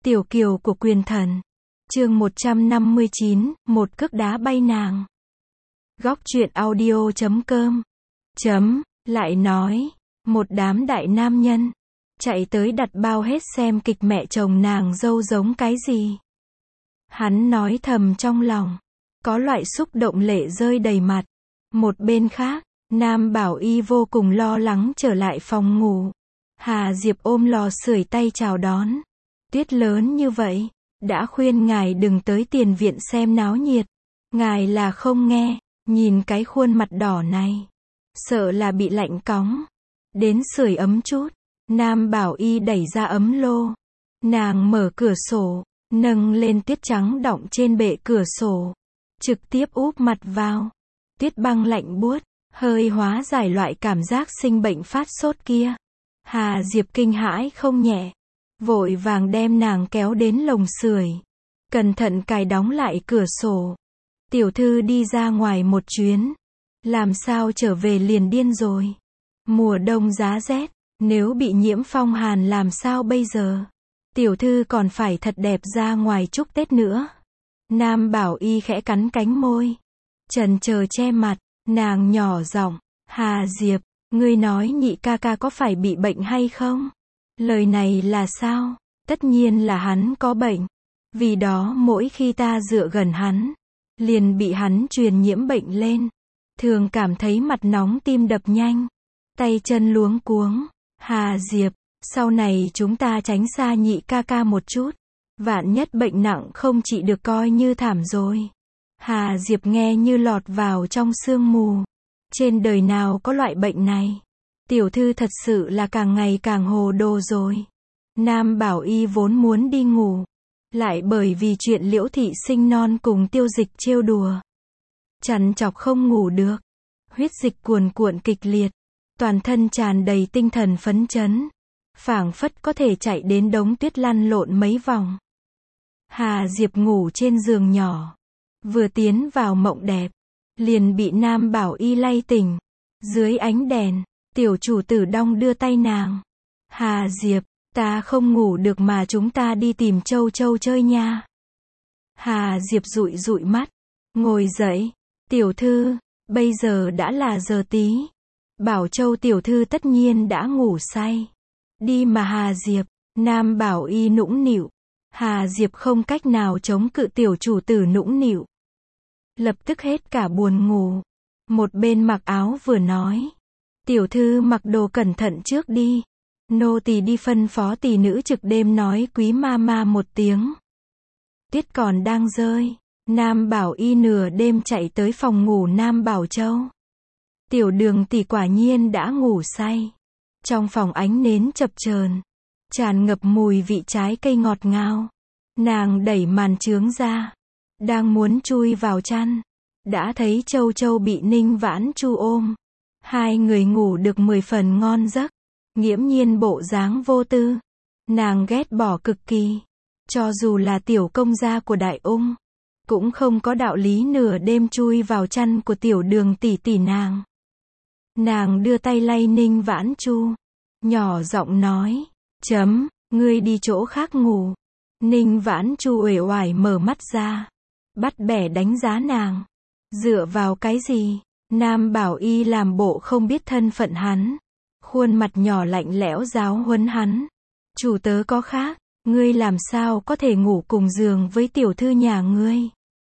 Tiểu kiều của quyền thần. Chương 159, một cước đá bay nàng. Góc truyện audio.com lại nói, một đám đại nam nhân chạy tới đặt bao hết xem kịch mẹ chồng nàng dâu giống cái gì. Hắn nói thầm trong lòng, có loại xúc động lệ rơi đầy mặt. Một bên khác, Nam Bảo Y vô cùng lo lắng trở lại phòng ngủ. Hà Diệp ôm lò sưởi tay chào đón. Tuyết lớn như vậy, đã khuyên ngài đừng tới tiền viện xem náo nhiệt. Ngài là không nghe, nhìn cái khuôn mặt đỏ này, sợ là bị lạnh cóng. Đến sưởi ấm chút. Nam Bảo Y đẩy ra ấm lô. Nàng mở cửa sổ, nâng lên tuyết trắng đọng trên bệ cửa sổ, trực tiếp úp mặt vào. Tuyết băng lạnh buốt, hơi hóa giải loại cảm giác sinh bệnh phát sốt kia. Hà Diệp kinh hãi không nhẹ, vội vàng đem nàng kéo đến lồng sưởi, cẩn thận cài đóng lại cửa sổ. Tiểu thư đi ra ngoài một chuyến, làm sao trở về liền điên rồi. Mùa đông giá rét, nếu bị nhiễm phong hàn làm sao bây giờ. Tiểu thư còn phải thật đẹp ra ngoài chúc Tết nữa. Nam Bảo Y khẽ cắn cánh môi, chần chờ che mặt. Nàng nhỏ giọng, Hà Diệp, ngươi nói nhị ca ca có phải bị bệnh hay không? Lời này là sao? Tất nhiên là hắn có bệnh. Vì đó mỗi khi ta dựa gần hắn, liền bị hắn truyền nhiễm bệnh lên. Thường cảm thấy mặt nóng tim đập nhanh, tay chân luống cuống. Hà Diệp, sau này chúng ta tránh xa nhị ca ca một chút. Vạn nhất bệnh nặng không trị được coi như thảm rồi. Hà Diệp nghe như lọt vào trong sương mù. Trên đời nào có loại bệnh này. Tiểu thư thật sự là càng ngày càng hồ đồ rồi. Nam Bảo Y vốn muốn đi ngủ, lại bởi vì chuyện Liễu thị sinh non cùng Tiêu Dịch trêu đùa, trằn trọc không ngủ được. Huyết dịch cuồn cuộn kịch liệt, toàn thân tràn đầy tinh thần phấn chấn, phảng phất có thể chạy đến đống tuyết lăn lộn mấy vòng. Hà Diệp ngủ trên giường nhỏ, vừa tiến vào mộng đẹp, liền bị Nam Bảo Y lay tỉnh. Dưới ánh đèn, tiểu chủ tử đong đưa tay nàng. Hà Diệp, ta không ngủ được mà chúng ta đi tìm Châu Châu chơi nha. Hà Diệp dụi dụi mắt, ngồi dậy. Tiểu thư, bây giờ đã là giờ tí. Bảo Châu tiểu thư tất nhiên đã ngủ say. Đi mà Hà Diệp. Nam Bảo Y nũng nịu. Hà Diệp không cách nào chống cự tiểu chủ tử nũng nịu, lập tức hết cả buồn ngủ. Một bên mặc áo vừa nói, tiểu thư mặc đồ cẩn thận trước đi. Nô tỳ đi phân phó tỳ nữ trực đêm nói quý ma ma một tiếng. Tuyết còn đang rơi. Nam Bảo Y nửa đêm chạy tới phòng ngủ Nam Bảo Châu. Tiểu Đường tỷ quả nhiên đã ngủ say. Trong phòng ánh nến chập chờn, tràn ngập mùi vị trái cây ngọt ngào. Nàng đẩy màn chướng ra, đang muốn chui vào chăn, đã thấy Châu Châu bị Ninh Vãn Chu ôm. Hai người ngủ được 10 phần ngon giấc. Nghiễm nhiên bộ dáng vô tư, nàng ghét bỏ cực kỳ. Cho dù là tiểu công gia của Đại Ung, cũng không có đạo lý nửa đêm chui vào chăn của Tiểu Đường tỷ tỷ nàng. Nàng đưa tay lay Ninh Vãn Chu, nhỏ giọng nói, ngươi đi chỗ khác ngủ. Ninh Vãn Chu uể oải mở mắt ra, bắt bẻ đánh giá nàng. Dựa vào cái gì? Nam Bảo Y làm bộ không biết thân phận hắn, khuôn mặt nhỏ lạnh lẽo giáo huấn hắn. Chủ tớ có khác, ngươi làm sao có thể ngủ cùng giường với tiểu thư nhà ngươi?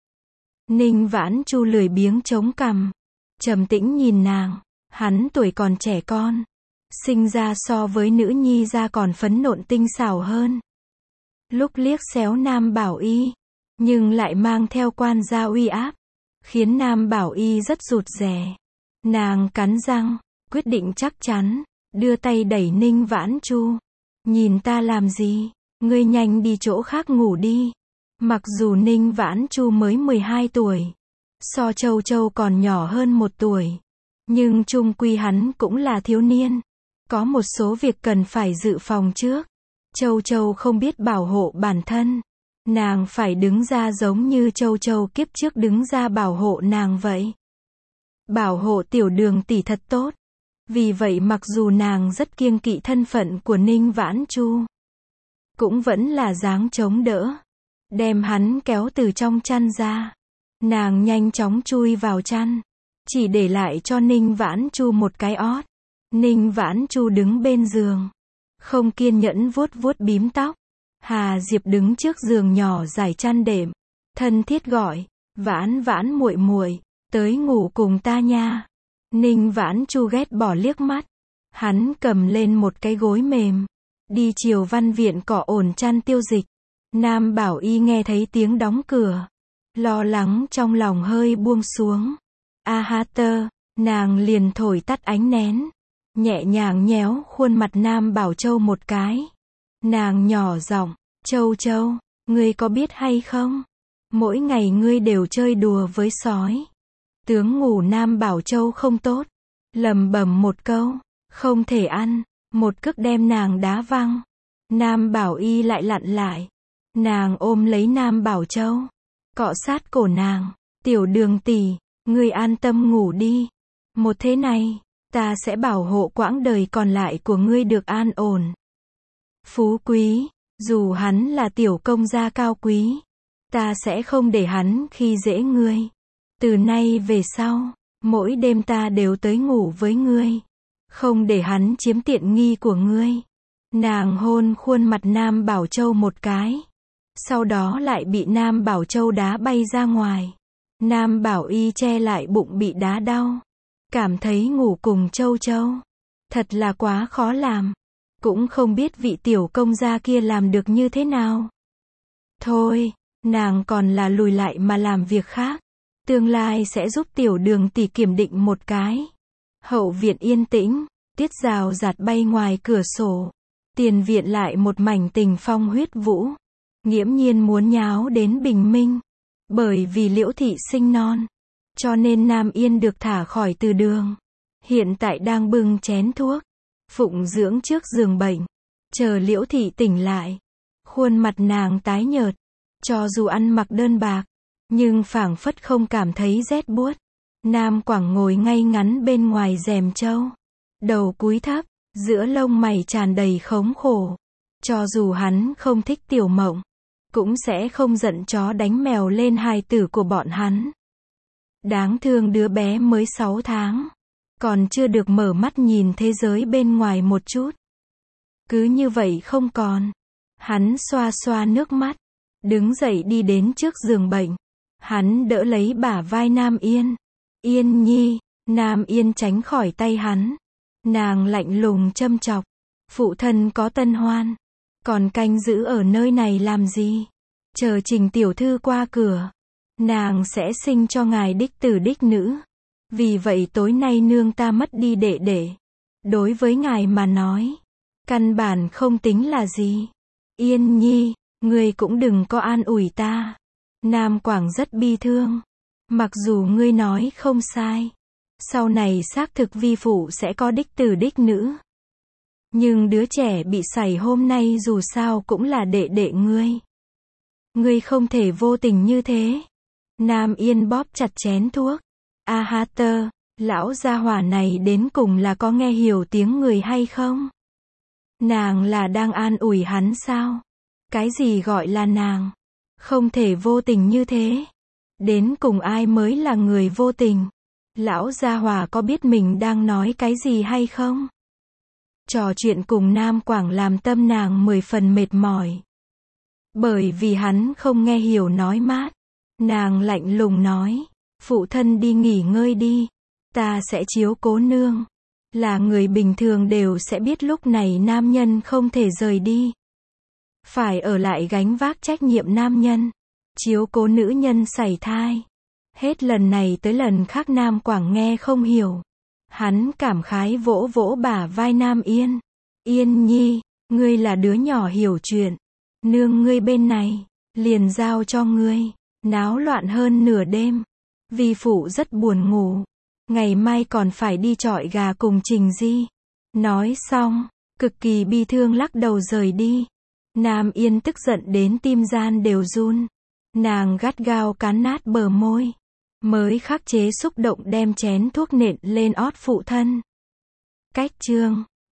Ninh Vãn Chu lười biếng chống cằm, trầm tĩnh nhìn nàng. Hắn tuổi còn trẻ con, sinh ra so với nữ nhi ra còn phấn nộn tinh xảo hơn. Lúc liếc xéo Nam Bảo Y, nhưng lại mang theo quan gia uy áp, khiến Nam Bảo Y rất rụt rè. Nàng cắn răng, quyết định chắc chắn, đưa tay đẩy Ninh Vãn Chu. Nhìn ta làm gì? Ngươi nhanh đi chỗ khác ngủ đi. Mặc dù Ninh Vãn Chu mới 12 tuổi, so Châu Châu còn nhỏ hơn 1 tuổi, nhưng chung quy hắn cũng là thiếu niên. Có một số việc cần phải dự phòng trước. Châu Châu không biết bảo hộ bản thân, nàng phải đứng ra giống như Châu Châu kiếp trước đứng ra bảo hộ nàng vậy. Bảo hộ Tiểu Đường tỷ thật tốt. Vì vậy mặc dù nàng rất kiêng kỵ thân phận của Ninh Vãn Chu, cũng vẫn là dáng chống đỡ. Đem hắn kéo từ trong chăn ra. Nàng nhanh chóng chui vào chăn. Chỉ để lại cho Ninh Vãn Chu một cái ót. Ninh Vãn Chu đứng bên giường. Không kiên nhẫn vuốt vuốt bím tóc. Hà Diệp đứng trước giường nhỏ trải chăn đệm. Thân thiết gọi. Vãn Vãn muội muội, tới ngủ cùng ta nha. Ninh Vãn Chu ghét bỏ liếc mắt. Hắn cầm lên một cái gối mềm. Đi chiều văn viện cỏ ổn chăn tiêu dịch. Nam Bảo Y nghe thấy tiếng đóng cửa. Lo lắng trong lòng hơi buông xuống. A ha tơ, nàng liền thổi tắt ánh nén. Nhẹ nhàng nhéo khuôn mặt Nam Bảo Châu một cái. Nàng nhỏ giọng, Châu Châu, ngươi có biết hay không? Mỗi ngày ngươi đều chơi đùa với sói. Tướng ngủ Nam Bảo Châu không tốt. Lầm bầm một câu, không thể ăn. Một cước đem nàng đá văng. Nam Bảo Y lại lặn lại. Nàng ôm lấy Nam Bảo Châu. Cọ sát cổ nàng. Tiểu Đường tỷ, ngươi an tâm ngủ đi. Một thế này, ta sẽ bảo hộ quãng đời còn lại của ngươi được an ổn. Phú quý, dù hắn là tiểu công gia cao quý, ta sẽ không để hắn khi dễ ngươi. Từ nay về sau, mỗi đêm ta đều tới ngủ với ngươi. Không để hắn chiếm tiện nghi của ngươi. Nàng hôn khuôn mặt Nam Bảo Châu một cái. Sau đó lại bị Nam Bảo Châu đá bay ra ngoài. Nam Bảo Y che lại bụng bị đá đau. Cảm thấy ngủ cùng Châu Châu thật là quá khó làm. Cũng không biết vị tiểu công gia kia làm được như thế nào. Thôi, nàng còn là lùi lại mà làm việc khác. Tương lai sẽ giúp tiểu Đường tỷ kiểm định một cái. Hậu viện yên tĩnh, tiết rào rạt bay ngoài cửa sổ. Tiền viện lại một mảnh tình phong huyết vũ. Nghiễm nhiên muốn nháo đến bình minh. Bởi vì Liễu thị sinh non, cho nên Nam Yên được thả khỏi từ đường. Hiện tại đang bưng chén thuốc, phụng dưỡng trước giường bệnh. Chờ Liễu thị tỉnh lại. Khuôn mặt nàng tái nhợt. Cho dù ăn mặc đơn bạc, nhưng phảng phất không cảm thấy rét buốt. Nam Quảng ngồi ngay ngắn bên ngoài rèm trâu. Đầu cúi thấp, giữa lông mày tràn đầy khống khổ. Cho dù hắn không thích Tiểu Mộng, cũng sẽ không giận chó đánh mèo lên hài tử của bọn hắn. Đáng thương đứa bé mới 6 tháng. Còn chưa được mở mắt nhìn thế giới bên ngoài một chút. Cứ như vậy không còn. Hắn xoa xoa nước mắt. Đứng dậy đi đến trước giường bệnh. Hắn đỡ lấy bả vai Nam Yên. Yên nhi. Nam Yên tránh khỏi tay hắn. Nàng lạnh lùng châm chọc. Phụ thân có tân hoan. Còn canh giữ ở nơi này làm gì? Chờ Trình tiểu thư qua cửa. Nàng sẽ sinh cho ngài đích tử đích nữ. Vì vậy tối nay nương ta mất đi đệ đệ. Đối với ngài mà nói, căn bản không tính là gì. Yên nhi, ngươi cũng đừng có an ủi ta. Nam Quảng rất bi thương. Mặc dù ngươi nói không sai. Sau này xác thực vi phụ sẽ có đích tử đích nữ. Nhưng đứa trẻ bị sảy hôm nay dù sao cũng là đệ đệ ngươi. Ngươi không thể vô tình như thế. Nam Yên bóp chặt chén thuốc. A ha tơ, lão gia hỏa này đến cùng là có nghe hiểu tiếng người hay không? Nàng là đang an ủi hắn sao? Cái gì gọi là nàng? Không thể vô tình như thế. Đến cùng ai mới là người vô tình? Lão gia hỏa có biết mình đang nói cái gì hay không? Trò chuyện cùng Nam Quảng làm tâm nàng 10 phần mệt mỏi. Bởi vì hắn không nghe hiểu nói mát. Nàng lạnh lùng nói. Phụ thân đi nghỉ ngơi đi. Ta sẽ chiếu cố nương. Là người bình thường đều sẽ biết lúc này nam nhân không thể rời đi. Phải ở lại gánh vác trách nhiệm nam nhân. Chiếu cố nữ nhân sảy thai. Hết lần này tới lần khác Nam Quảng nghe không hiểu. Hắn cảm khái vỗ vỗ bả vai Nam Yên. Yên nhi, ngươi là đứa nhỏ hiểu chuyện. Nương ngươi bên này, liền giao cho ngươi. Náo loạn hơn nửa đêm. Vi phụ rất buồn ngủ. Ngày mai còn phải đi chọi gà cùng Trình Di. Nói xong, cực kỳ bi thương lắc đầu rời đi. Nam Yên tức giận đến tim gian đều run. Nàng gắt gao cắn nát bờ môi. Mới khắc chế xúc động đem chén thuốc nện lên ót phụ thân. Cách chương